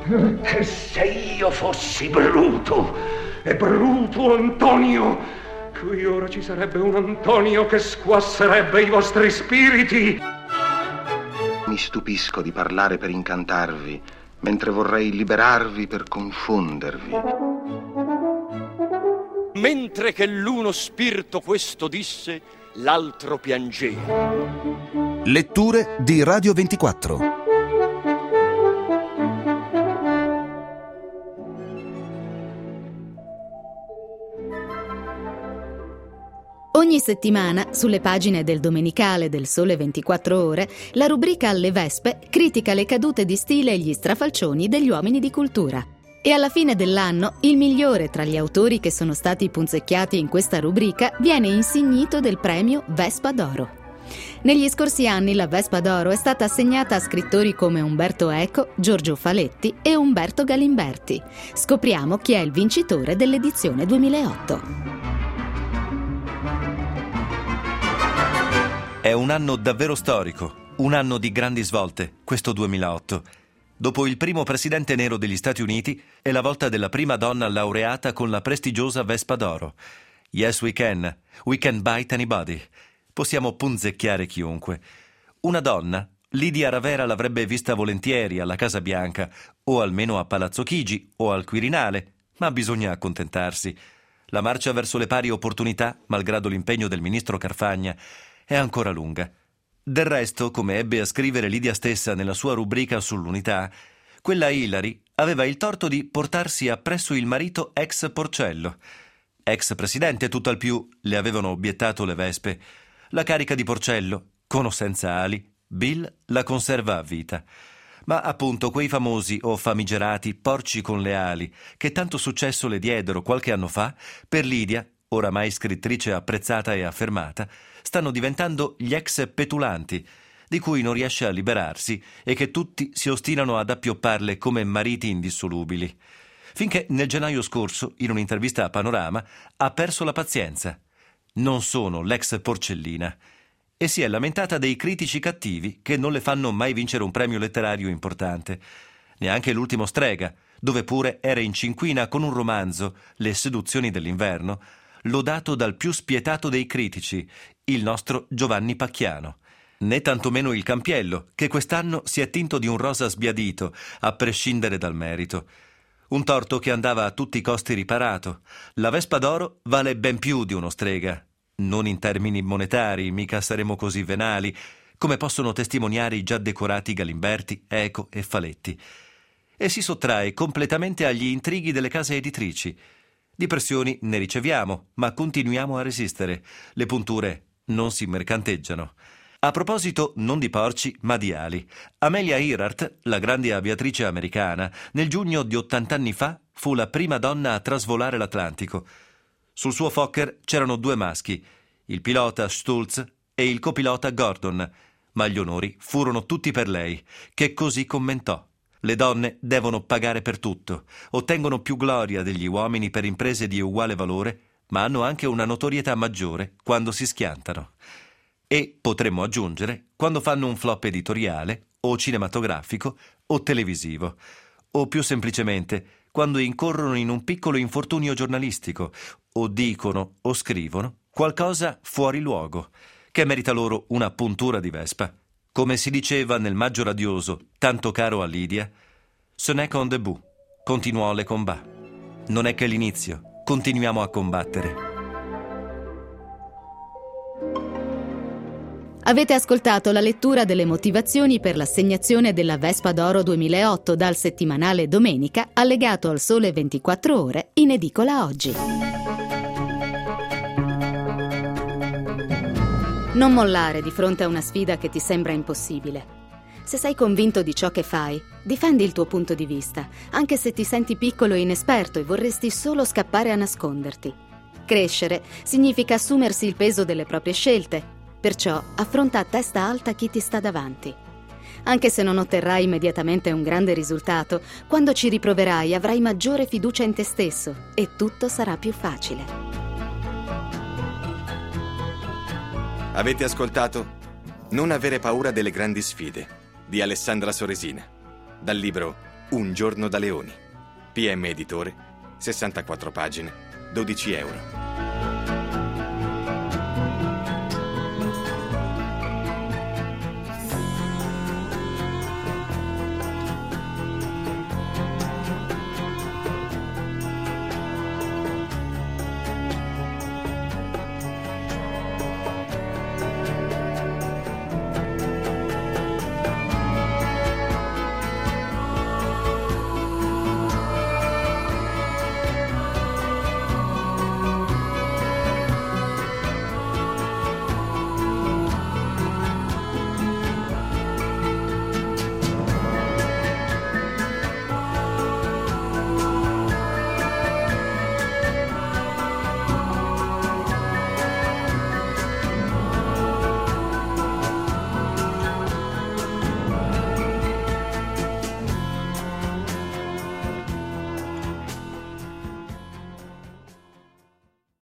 Che se io fossi Bruto, e Bruto Antonio, qui ora ci sarebbe un Antonio che squasserebbe i vostri spiriti. Mi stupisco di parlare per incantarvi, mentre vorrei liberarvi per confondervi. Mentre che l'uno spirito questo disse, l'altro piangeva. Letture di Radio 24. Ogni settimana, sulle pagine del domenicale del Sole 24 Ore, la rubrica Alle Vespe critica le cadute di stile e gli strafalcioni degli uomini di cultura. E alla fine dell'anno, il migliore tra gli autori che sono stati punzecchiati in questa rubrica viene insignito del premio Vespa d'Oro. Negli scorsi anni la Vespa d'Oro è stata assegnata a scrittori come Umberto Eco, Giorgio Faletti e Umberto Galimberti. Scopriamo chi è il vincitore dell'edizione 2008. È un anno davvero storico, un anno di grandi svolte, questo 2008. Dopo il primo presidente nero degli Stati Uniti, è la volta della prima donna laureata con la prestigiosa Vespa d'Oro. Yes, we can bite anybody. Possiamo punzecchiare chiunque. Una donna, Lidia Ravera l'avrebbe vista volentieri alla Casa Bianca, o almeno a Palazzo Chigi, o al Quirinale, ma bisogna accontentarsi. La marcia verso le pari opportunità, malgrado l'impegno del ministro Carfagna, è ancora lunga. Del resto, come ebbe a scrivere Lidia stessa nella sua rubrica sull'unità, quella Hillary aveva il torto di portarsi appresso il marito ex Porcello. Ex presidente, tutt'al più, le avevano obiettato le Vespe. La carica di Porcello, con o senza ali, Bill la conserva a vita. Ma appunto quei famosi o famigerati porci con le ali, che tanto successo le diedero qualche anno fa, per Lidia, oramai scrittrice apprezzata e affermata, stanno diventando gli ex petulanti, di cui non riesce a liberarsi e che tutti si ostinano ad appiopparle come mariti indissolubili. Finché nel gennaio scorso, in un'intervista a Panorama, ha perso la pazienza. Non sono l'ex Porcellina. E si è lamentata dei critici cattivi che non le fanno mai vincere un premio letterario importante. Neanche l'ultimo Strega, dove pure era in cinquina con un romanzo, Le seduzioni dell'inverno, lodato dal più spietato dei critici, il nostro Giovanni Pacchiano. Né tantomeno il Campiello, che quest'anno si è tinto di un rosa sbiadito, a prescindere dal merito. Un torto che andava a tutti i costi riparato. La Vespa d'Oro vale ben più di uno Strega. Non in termini monetari, mica saremo così venali, come possono testimoniare i già decorati Galimberti, Eco e Faletti. E si sottrae completamente agli intrighi delle case editrici. Di pressioni ne riceviamo, ma continuiamo a resistere. Le punture non si mercanteggiano. A proposito non di porci, ma di ali. Amelia Earhart, la grande aviatrice americana, nel giugno di 80 anni fa fu la prima donna a trasvolare l'Atlantico. Sul suo Fokker c'erano 2 maschi, il pilota Stultz e il copilota Gordon, ma gli onori furono tutti per lei, che così commentò. Le donne devono pagare per tutto, ottengono più gloria degli uomini per imprese di uguale valore, ma hanno anche una notorietà maggiore quando si schiantano. E, potremmo aggiungere, quando fanno un flop editoriale, o cinematografico, o televisivo, o più semplicemente, quando incorrono in un piccolo infortunio giornalistico, o dicono o scrivono qualcosa fuori luogo, che merita loro una puntura di Vespa. Come si diceva nel Maggio radioso, tanto caro a Lidia, ce n'est qu'un début, continuons le combat. Non è che l'inizio, continuiamo a combattere. Avete ascoltato la lettura delle motivazioni per l'assegnazione della Vespa d'Oro 2008 dal settimanale Domenica, allegato al Sole 24 Ore, in edicola oggi. Non mollare di fronte a una sfida che ti sembra impossibile. Se sei convinto di ciò che fai, difendi il tuo punto di vista, anche se ti senti piccolo e inesperto e vorresti solo scappare a nasconderti. Crescere significa assumersi il peso delle proprie scelte, perciò affronta a testa alta chi ti sta davanti. Anche se non otterrai immediatamente un grande risultato, quando ci riproverai avrai maggiore fiducia in te stesso e tutto sarà più facile. Avete ascoltato Non avere paura delle grandi sfide di Alessandra Soresina, dal libro Un giorno da leoni. PM Editore, 64 pagine, 12 euro.